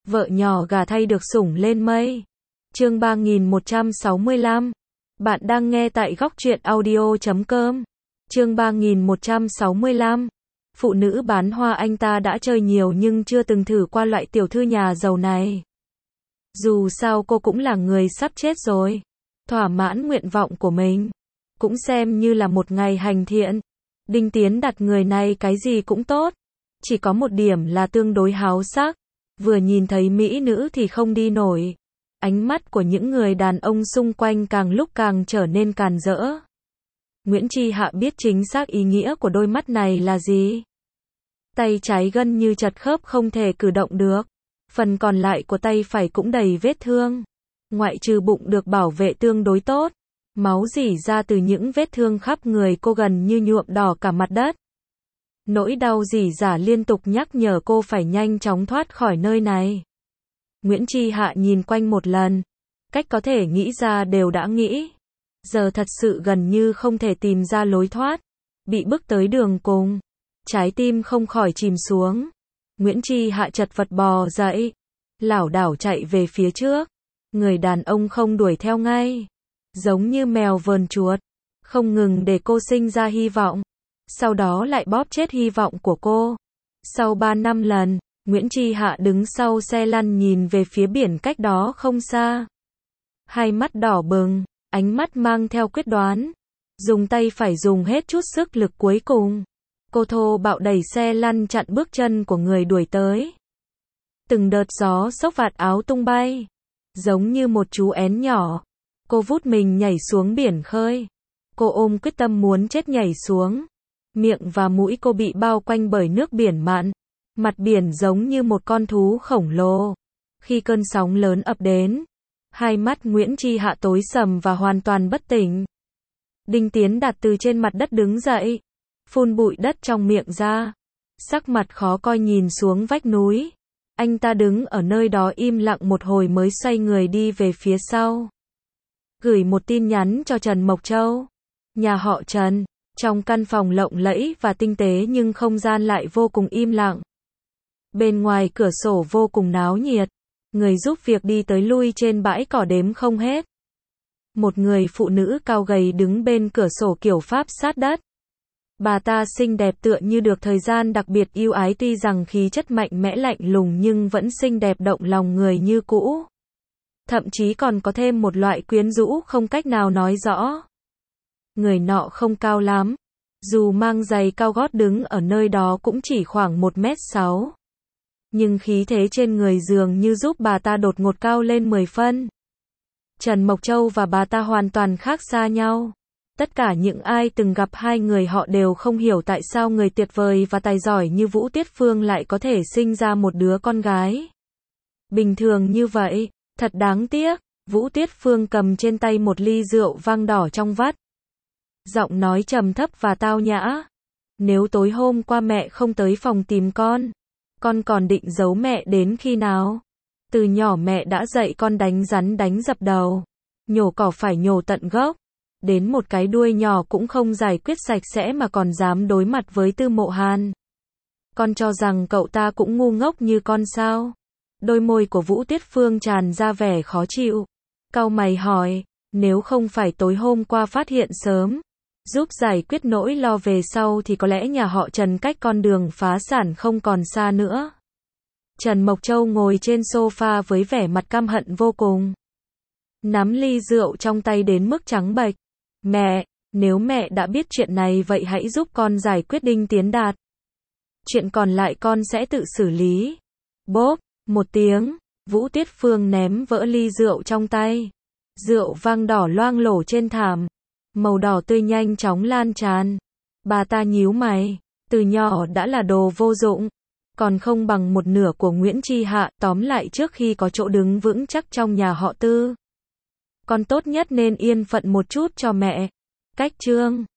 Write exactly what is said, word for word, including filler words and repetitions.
Vợ nhỏ gả thay được sủng lên mây. Chương ba nghìn một trăm sáu mươi lăm. Bạn đang nghe tại góc truyện audio chấm com. Chương ba nghìn một trăm sáu mươi lăm. Phụ nữ bán hoa anh ta đã chơi nhiều nhưng chưa từng thử qua loại tiểu thư nhà giàu này. Dù sao cô cũng là người sắp chết rồi. Thỏa mãn nguyện vọng của mình. Cũng xem như là một ngày hành thiện. Đinh Tiến Đạt người này cái gì cũng tốt. Chỉ có một điểm là tương đối háo sắc. Vừa nhìn thấy mỹ nữ thì không đi nổi. Ánh mắt của những người đàn ông xung quanh càng lúc càng trở nên càn rỡ. Nguyễn Tri Hạ biết chính xác ý nghĩa của đôi mắt này là gì. Tay trái gân như chật khớp không thể cử động được. Phần còn lại của tay phải cũng đầy vết thương. Ngoại trừ bụng được bảo vệ tương đối tốt. Máu rỉ ra từ những vết thương khắp người cô gần như nhuộm đỏ cả mặt đất. Nỗi đau rỉ rả liên tục nhắc nhở cô phải nhanh chóng thoát khỏi nơi này. Nguyễn Tri Hạ nhìn quanh một lần. Cách có thể nghĩ ra đều đã nghĩ. Giờ thật sự gần như không thể tìm ra lối thoát. Bị bức tới đường cùng. Trái tim không khỏi chìm xuống. Nguyễn Tri Hạ chật vật bò dậy. Lảo đảo chạy về phía trước. Người đàn ông không đuổi theo ngay. Giống như mèo vờn chuột. Không ngừng để cô sinh ra hy vọng. Sau đó lại bóp chết hy vọng của cô. Sau ba năm lần, Nguyễn Tri Hạ đứng sau xe lăn nhìn về phía biển cách đó không xa. Hai mắt đỏ bừng, ánh mắt mang theo quyết đoán. Dùng tay phải dùng hết chút sức lực cuối cùng. Cô thô bạo đẩy xe lăn chặn bước chân của người đuổi tới. Từng đợt gió xốc vạt áo tung bay. Giống như một chú én nhỏ. Cô vút mình nhảy xuống biển khơi. Cô ôm quyết tâm muốn chết nhảy xuống. Miệng và mũi cô bị bao quanh bởi nước biển mặn. Mặt biển giống như một con thú khổng lồ. Khi cơn sóng lớn ập đến, hai mắt Nguyễn Tri Hạ tối sầm và hoàn toàn bất tỉnh. Đinh Tiến Đạt từ trên mặt đất đứng dậy, phun bụi đất trong miệng ra. Sắc mặt khó coi nhìn xuống vách núi. Anh ta đứng ở nơi đó im lặng một hồi mới xoay người đi về phía sau. Gửi một tin nhắn cho Trần Mộc Châu. Nhà họ Trần. Trong căn phòng lộng lẫy và tinh tế nhưng không gian lại vô cùng im lặng. Bên ngoài cửa sổ vô cùng náo nhiệt. Người giúp việc đi tới lui trên bãi cỏ đếm không hết. Một người phụ nữ cao gầy đứng bên cửa sổ kiểu Pháp sát đất. Bà ta xinh đẹp tựa như được thời gian đặc biệt yêu ái, tuy rằng khí chất mạnh mẽ lạnh lùng nhưng vẫn xinh đẹp động lòng người như cũ. Thậm chí còn có thêm một loại quyến rũ không cách nào nói rõ. Người nọ không cao lắm. Dù mang giày cao gót đứng ở nơi đó cũng chỉ khoảng một mét sáu. Nhưng khí thế trên người dường như giúp bà ta đột ngột cao lên mười phân. Trần Mộc Châu và bà ta hoàn toàn khác xa nhau. Tất cả những ai từng gặp hai người họ đều không hiểu tại sao người tuyệt vời và tài giỏi như Vũ Tiết Phương lại có thể sinh ra một đứa con gái. Bình thường như vậy, thật đáng tiếc. Vũ Tiết Phương cầm trên tay một ly rượu vang đỏ trong vắt. Giọng nói trầm thấp và tao nhã. Nếu tối hôm qua mẹ không tới phòng tìm con, con còn định giấu mẹ đến khi nào? Từ nhỏ mẹ đã dạy con đánh rắn đánh dập đầu, nhổ cỏ phải nhổ tận gốc, đến một cái đuôi nhỏ cũng không giải quyết sạch sẽ mà còn dám đối mặt với Tư Mộ Hàn. Con cho rằng cậu ta cũng ngu ngốc như con sao? Đôi môi của Vũ Tiết Phương tràn ra vẻ khó chịu. Cau mày hỏi, nếu không phải tối hôm qua phát hiện sớm, giúp giải quyết nỗi lo về sau thì có lẽ nhà họ Trần cách con đường phá sản không còn xa nữa. Trần Mộc Châu ngồi trên sofa với vẻ mặt căm hận vô cùng. Nắm ly rượu trong tay đến mức trắng bệch. Mẹ, nếu mẹ đã biết chuyện này vậy hãy giúp con giải quyết Đinh Tiến Đạt. Chuyện còn lại con sẽ tự xử lý. Bốp, một tiếng, Vũ Tiết Phương ném vỡ ly rượu trong tay. Rượu vang đỏ loang lổ trên thảm. Màu đỏ tươi nhanh chóng lan tràn. Bà ta nhíu mày. Từ nhỏ đã là đồ vô dụng. Còn không bằng một nửa của Nguyễn Tri Hạ. Tóm lại trước khi có chỗ đứng vững chắc trong nhà họ Tư, con tốt nhất nên yên phận một chút cho mẹ. Cách chương